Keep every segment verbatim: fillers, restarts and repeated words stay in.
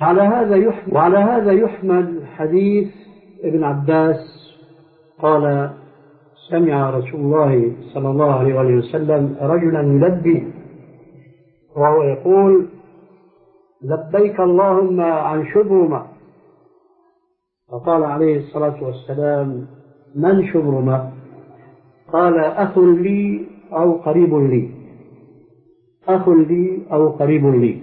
على هذا يحمل وعلى هذا يحمل حديث ابن عباس قال: سمع رسول الله صلى الله عليه وسلم رجلا يلبي وهو يقول: لبيك اللهم عن شبرمة. فقال عليه الصلاة والسلام: من شبرمة؟ قال: أخ لي أو قريب لي، أخ لي أو قريب لي.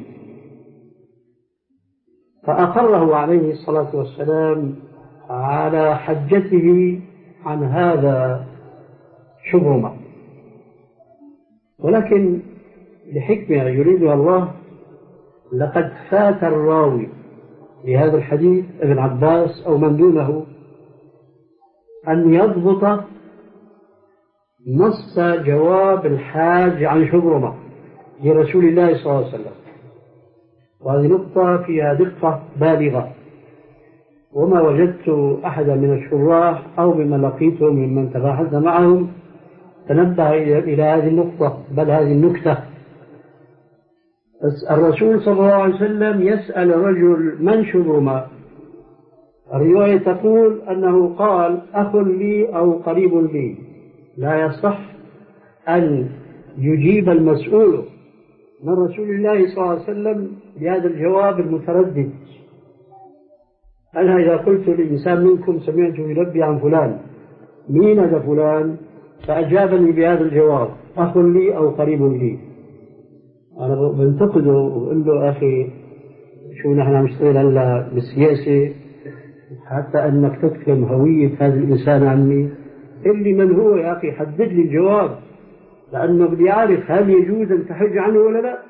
فأقره عليه الصلاة والسلام على حجته عن هذا شبرمة. ولكن لحكمة يريدها الله لقد فات الراوي لهذا الحديث ابن عباس أو من دونه أن يضبط نص جواب الحاج عن شبرمة لرسول الله صلى الله عليه وسلم، وهذه نقطة فيها دقة بالغة، وما وجدت أحدا من الشراح أو ممن لقيته ممن تباحثنا معهم تنبه إلى هذه النقطة بل هذه النكتة. الرسول صلى الله عليه وسلم يسأل رجل: من شبرمة؟ الرواية تقول أنه قال: أخ لي أو قريب لي. لا يصح أن يجيب المسؤول من رسول الله صلى الله عليه وسلم بهذا الجواب المتردد. أنا إذا قلت لإنسان منكم سمعت يلبي عن فلان، مين هذا فلان؟ فأجابني بهذا الجواب: أخ لي أو قريب لي. أنا بنتقده وبقول له: أخي شو نحن نشتغل هلا بالسياسة حتى أنك تكتم هوية هذا الإنسان عني؟ اللي من هو يا أخي، حدد لي الجواب، لأنه بدي أعرف هل يجوز أن تحج عنه ولا لا.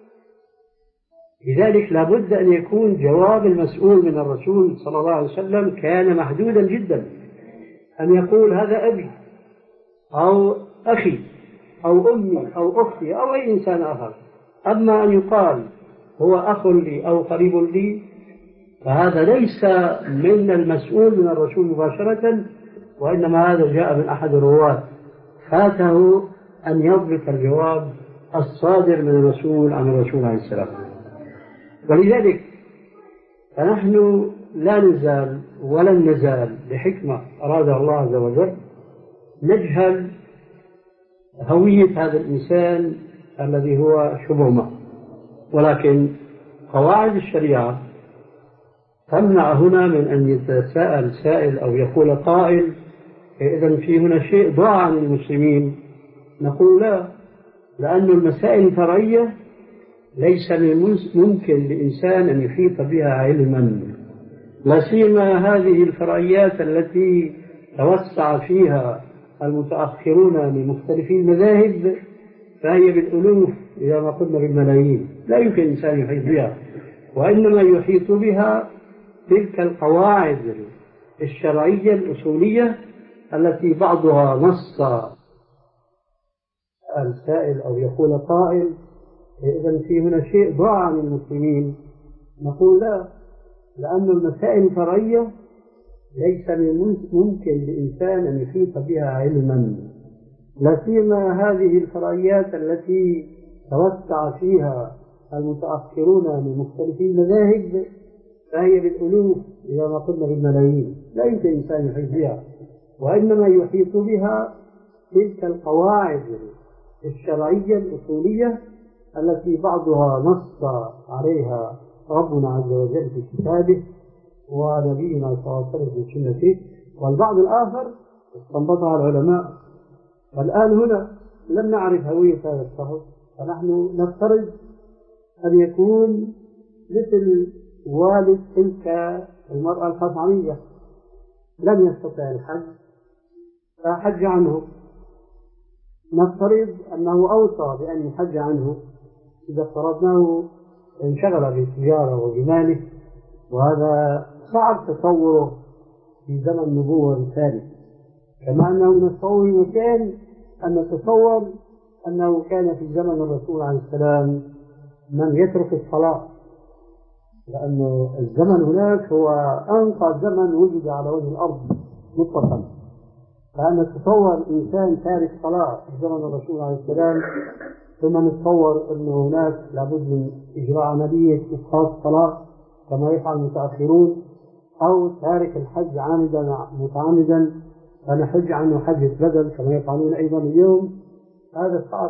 لذلك لابد أن يكون جواب المسؤول من الرسول صلى الله عليه وسلم كان محدودا جدا، أن يقول: هذا أبي أو أخي أو أمي أو أختي أو أي إنسان آخر. أما أن يقال هو أخ لي أو قريب لي فهذا ليس من المسؤول من الرسول مباشرة، وإنما هذا جاء من أحد الرواة فاته أن يضبط الجواب الصادر من الرسول عن الرسول عليه السلام. ولذلك فنحن لا نزال ولن نزال بحكمة أرادها الله عز وجل نجهل هوية هذا الإنسان الذي هو شبرمة، ولكن قواعد الشريعة تمنع هنا من أن يتساءل سائل أو يقول قائل: إذن في هنا شيء ضاع عن المسلمين. نقول: لا، لأن المسائل الفرعية ليس من ممكن لإنسان أن يحيط بها علما، لا سيما هذه الفرعيات التي توسع فيها المتأخرون من مختلفي المذاهب، فهي بالألوف إذا ما قلنا بالملايين، لا يمكن إنسان يحيط بها، وإنما يحيط بها تلك القواعد الشرعية الأصولية التي بعضها نص السائل أو يقول قائل: إذن في هنا شيء ضاع عن المسلمين. نقول: لا، لأن المسائل الفرعية ليس من ممكن لإنسان أن يحيط بها علما، لا سيما هذه الفرعيات التي توسع فيها المتأخرون من مختلفي المذاهب، فهي بالألوف إذا ما قلنا بالملايين، لا يمكن إنسان يحيط بها، وإنما يحيط بها تلك القواعد الشرعية الأصولية التي بعضها نص عليها ربنا عز وجل في كتابه ونبينا صلى الله عليه وسلم في سنته، والبعض الآخر استنبطها العلماء. والآن هنا لم نعرف هوية هذا الشخص، فنحن نفترض أن يكون مثل والد تلك المرأة الخطعمية، لم يستطع الحج فحج عنه. نفترض أنه أوصى بأن يحج عنه، إذا افترضناه انشغل بالتجارة وبماله، وهذا صعب تصوره في زمن النبوة الثالث، كما أنه من التصور مكان أن نتصور أنه كان في زمن الرسول عليه السلام من يترك الصلاة، لأن الزمن هناك هو أنقى زمن وجد على وجه الأرض مطلقا، فأن نتصور إنسان تارك صلاة في زمن الرسول عليه السلام، ثم نتصور أن هناك لابد من إجراء عملية إسقاط الصلاة كما يفعل المتأخرون، أو تارك الحج عامدا متعمدا فنحج عنه حجة بدل كما يفعلون أيضا اليوم، هذا صعب